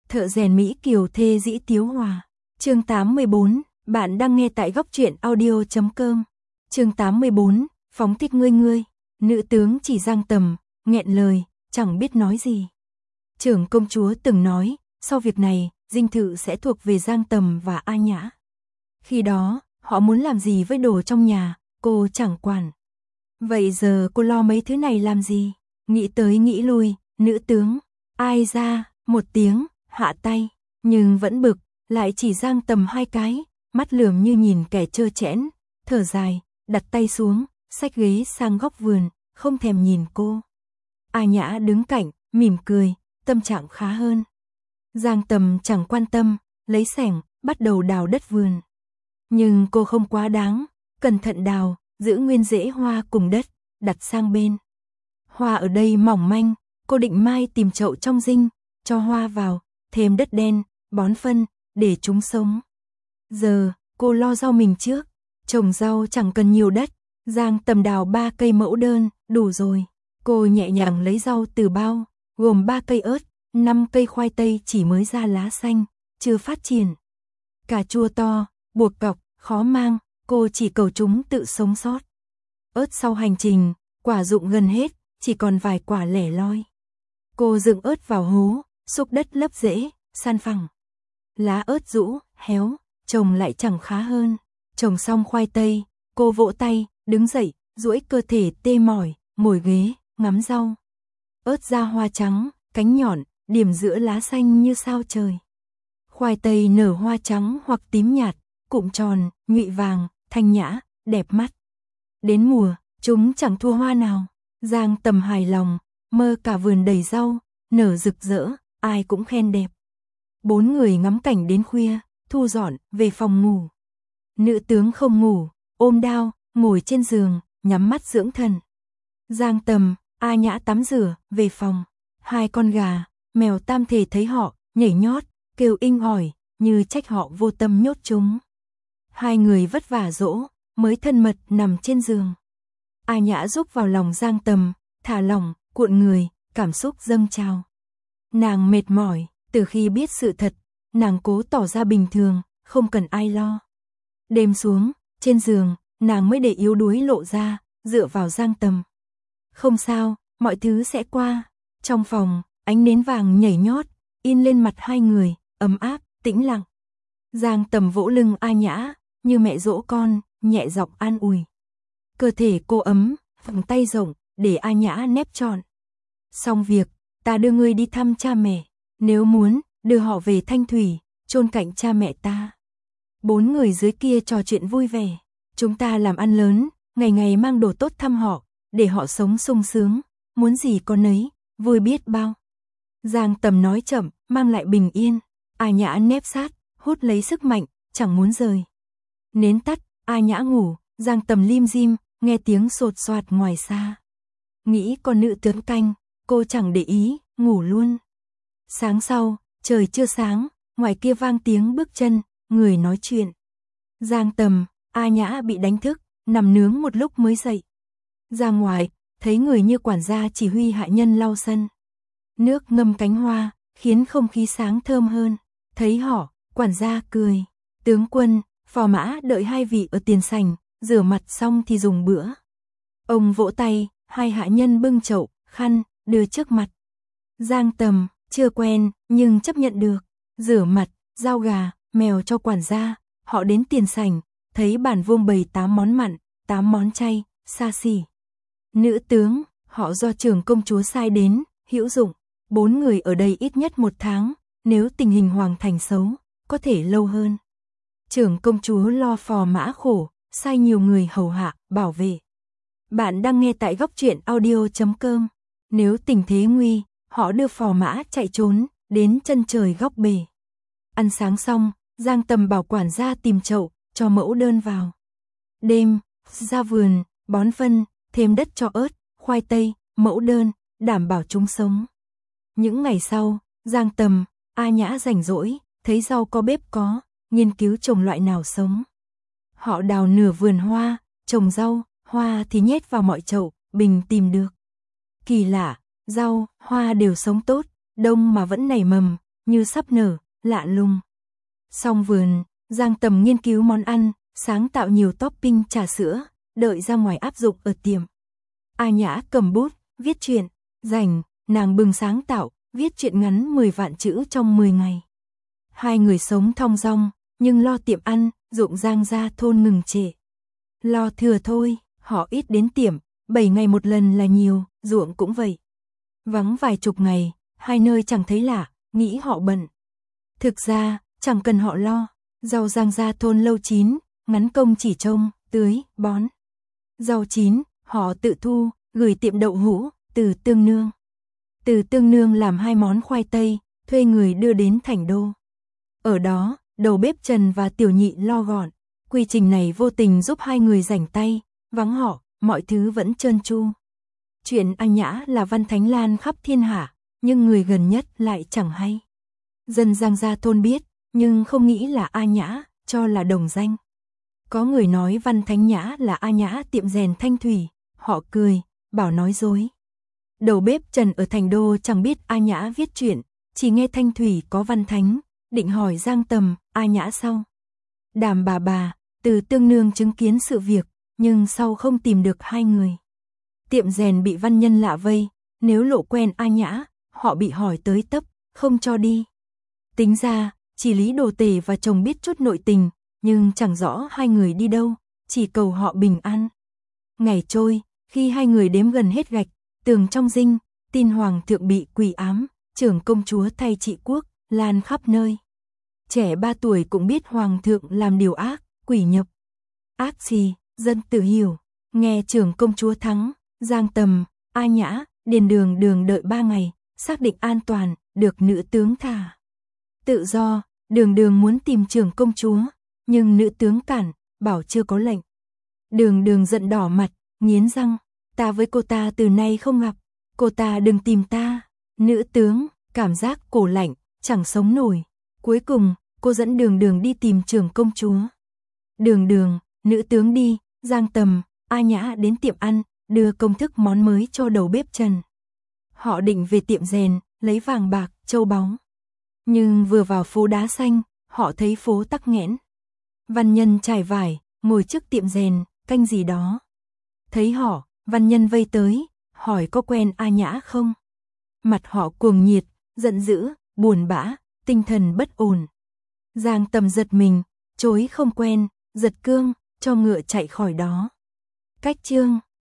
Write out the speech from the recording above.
Thợ rèn Mỹ Kiều thê dĩ Tiếu Hòa. Chương 84, bạn đang nghe tại góc truyện audio.com. Chương 84, phóng thích ngươi. Nữ tướng chỉ Giang Tầm, nghẹn lời, chẳng biết nói gì. Trưởng công chúa từng nói, sau việc này, dinh thự sẽ thuộc về Giang Tầm và A Nhã. Khi đó, họ muốn làm gì với đồ trong nhà, cô chẳng quản. Vậy giờ cô lo mấy thứ này làm gì? Nghĩ tới nghĩ lui, nữ tướng, ai ra, một tiếng, hạ tay, nhưng vẫn bực, lại chỉ Giang Tầm hai cái, mắt lườm như nhìn kẻ trơ trẽn, thở dài, đặt tay xuống, xách ghế sang góc vườn, không thèm nhìn cô. A Nhã đứng cạnh, mỉm cười, tâm trạng khá hơn. Giang Tầm chẳng quan tâm, lấy xẻng, bắt đầu đào đất vườn. Nhưng cô không quá đáng, cẩn thận đào, giữ nguyên rễ hoa cùng đất, đặt sang bên. Hoa ở đây mỏng manh, cô định mai tìm chậu trong dinh, cho hoa vào, thêm đất đen, bón phân, để chúng sống. Giờ, cô lo rau mình trước, trồng rau chẳng cần nhiều đất, Giang Tầm đào 3 cây mẫu đơn, đủ rồi. Cô nhẹ nhàng lấy rau từ bao, gồm 3 cây ớt, 5 cây khoai tây chỉ mới ra lá xanh, chưa phát triển. Cà chua to, buộc cọc, khó mang, cô chỉ cầu chúng tự sống sót. Ớt sau hành trình, quả rụng gần hết, chỉ còn vài quả lẻ loi. Cô dựng ớt vào hố, xúc đất lấp rễ, san phẳng. Lá ớt rũ, héo, trồng lại chẳng khá hơn. Trồng xong khoai tây, cô vỗ tay, đứng dậy, duỗi cơ thể tê mỏi, ngồi ghế, ngắm rau. Ớt ra hoa trắng, cánh nhọn, điểm giữa lá xanh như sao trời. Khoai tây nở hoa trắng hoặc tím nhạt, cụm tròn, nhụy vàng, thanh nhã, đẹp mắt. Đến mùa, chúng chẳng thua hoa nào. Giang Tầm hài lòng, mơ cả vườn đầy rau, nở rực rỡ, ai cũng khen đẹp. 4 người ngắm cảnh đến khuya, thu dọn, về phòng ngủ. Nữ tướng không ngủ, ôm đao, ngồi trên giường, nhắm mắt dưỡng thần. Giang Tầm, A Nhã tắm rửa, về phòng. 2 con gà, mèo tam thể thấy họ, nhảy nhót, kêu inh ỏi, như trách họ vô tâm nhốt chúng. 2 người vất vả dỗ, mới thân mật nằm trên giường. A Nhã rúc vào lòng Giang Tầm, thả lỏng, cuộn người, cảm xúc dâng trào. Nàng mệt mỏi, từ khi biết sự thật, nàng cố tỏ ra bình thường, không cần ai lo. Đêm xuống, trên giường, nàng mới để yếu đuối lộ ra, dựa vào Giang Tầm. Không sao, mọi thứ sẽ qua. Trong phòng, ánh nến vàng nhảy nhót, in lên mặt 2 người, ấm áp, tĩnh lặng. Giang Tầm vỗ lưng A Nhã, như mẹ dỗ con, nhẹ giọng an ủi. Cơ thể cô ấm, vòng tay rộng, để A Nhã nép trọn. Xong việc, ta đưa ngươi đi thăm cha mẹ, nếu muốn, đưa họ về Thanh Thủy, chôn cạnh cha mẹ ta. 4 người dưới kia trò chuyện vui vẻ. Chúng ta làm ăn lớn, ngày ngày mang đồ tốt thăm họ, để họ sống sung sướng, muốn gì có nấy, vui biết bao. Giang Tầm nói chậm, mang lại bình yên. A Nhã nép sát, hút lấy sức mạnh, chẳng muốn rời. Nến tắt, A Nhã ngủ, Giang Tầm lim dim, nghe tiếng sột soạt ngoài xa. Nghĩ con nữ tướng canh, cô chẳng để ý, ngủ luôn. Sáng sau, trời chưa sáng, ngoài kia vang tiếng bước chân, người nói chuyện. Giang Tầm, A Nhã bị đánh thức, nằm nướng một lúc mới dậy. Ra ngoài, thấy người như quản gia chỉ huy hạ nhân lau sân. Nước ngâm cánh hoa, khiến không khí sáng thơm hơn. Thấy họ, quản gia cười. Tướng quân, phò mã đợi 2 vị ở tiền sảnh, rửa mặt xong thì dùng bữa. Ông vỗ tay, 2 hạ nhân bưng chậu, khăn, đưa trước mặt. Giang Tầm, chưa quen, nhưng chấp nhận được. Rửa mặt, rau gà, mèo cho quản gia. Họ đến tiền sảnh, thấy bàn vuông bày 8 món mặn, 8 món chay, xa xỉ. Nữ tướng, họ do trưởng công chúa sai đến, hữu dụng. 4 người ở đây ít nhất 1 tháng, nếu tình hình hoàng thành xấu, có thể lâu hơn. Trưởng công chúa lo phò mã khổ, sai nhiều người hầu hạ, bảo vệ. Bạn đang nghe tại góc truyện audio.com. Nếu tình thế nguy, họ đưa phò mã chạy trốn, đến chân trời góc bể. Ăn sáng xong, Giang Tầm bảo quản gia tìm chậu, cho mẫu đơn vào. Đêm, ra vườn, bón phân, thêm đất cho ớt, khoai tây, mẫu đơn, đảm bảo chúng sống. Những ngày sau, Giang Tầm, A Nhã rảnh rỗi, thấy rau có bếp có, nghiên cứu trồng loại nào sống. Họ đào nửa vườn hoa, trồng rau, hoa thì nhét vào mọi chậu, bình tìm được. Kỳ lạ, rau, hoa đều sống tốt, đông mà vẫn nảy mầm, như sắp nở, lạ lùng. Xong vườn, Giang Tầm nghiên cứu món ăn, sáng tạo nhiều topping trà sữa, đợi ra ngoài áp dụng ở tiệm. A Nhã cầm bút, viết truyện, rảnh, nàng bừng sáng tạo, viết truyện ngắn 10 vạn chữ trong 10 ngày. Hai người sống thong dong, nhưng lo tiệm ăn, ruộng Giang gia thôn ngừng trệ. Lo thừa thôi, họ ít đến tiệm, 7 ngày một lần là nhiều, ruộng cũng vậy. Vắng vài chục ngày, hai nơi chẳng thấy lạ, nghĩ họ bận. Thực ra, chẳng cần họ lo, rau Giang gia thôn lâu chín, ngắn công chỉ trông, tưới, bón. Rau chín, họ tự thu, gửi tiệm đậu hũ, Từ Tương Nương. Từ Tương Nương làm 2 món khoai tây, thuê người đưa đến Thành Đô. Ở đó, đầu bếp Trần và Tiểu Nhị lo gọn. Quy trình này vô tình giúp hai người rảnh tay, vắng họ, mọi thứ vẫn trơn tru. Chuyện A Nhã là văn thánh lan khắp thiên hạ, nhưng người gần nhất lại chẳng hay. Dân Giang gia thôn biết, nhưng không nghĩ là A Nhã, cho là đồng danh. Có người nói Văn Thánh Nhã là A Nhã tiệm rèn Thanh Thủy, họ cười, bảo nói dối. Đầu bếp Trần ở Thành Đô chẳng biết A Nhã viết truyện, chỉ nghe Thanh Thủy có Văn Thánh, định hỏi Giang Tầm, A Nhã sau. Đàm bà, Từ Tương Nương chứng kiến sự việc, nhưng sau không tìm được hai người. Tiệm rèn bị văn nhân lạ vây, nếu lộ quen A Nhã, họ bị hỏi tới tấp, không cho đi. Tính ra, chỉ Lý Đồ Tể và chồng biết chút nội tình, nhưng chẳng rõ hai người đi đâu, chỉ cầu họ bình an. Ngày trôi, khi hai người đếm gần hết gạch, tường trong dinh, tin hoàng thượng bị quỷ ám, trưởng công chúa thay trị quốc, lan khắp nơi. Trẻ 3 tuổi cũng biết hoàng thượng làm điều ác, quỷ nhập. Ác gì, dân tự hiểu, nghe trưởng công chúa thắng, Giang Tầm, A Nhã, Điền Đường đợi 3 ngày, xác định an toàn, được nữ tướng thả. Tự do, Đường muốn tìm trưởng công chúa, nhưng nữ tướng cản, bảo chưa có lệnh. Đường giận đỏ mặt, nghiến răng, ta với cô ta từ nay không gặp, cô ta đừng tìm ta. Nữ tướng, cảm giác cổ lạnh, chẳng sống nổi. Cuối cùng, cô dẫn Đường đi tìm trưởng công chúa. Đường, nữ tướng đi, Giang Tầm, A Nhã đến tiệm ăn, đưa công thức món mới cho đầu bếp Trần. Họ định về tiệm rèn, lấy vàng bạc, châu báu. Nhưng vừa vào phố đá xanh, họ thấy phố tắc nghẽn. Văn nhân trải vải, ngồi trước tiệm rèn, canh gì đó. Thấy họ, văn nhân vây tới, hỏi có quen A Nhã không? Mặt họ cuồng nhiệt, giận dữ, buồn bã, tinh thần bất ổn. Giang Tầm giật mình, chối không quen, giật cương, cho ngựa chạy khỏi đó. Cách chương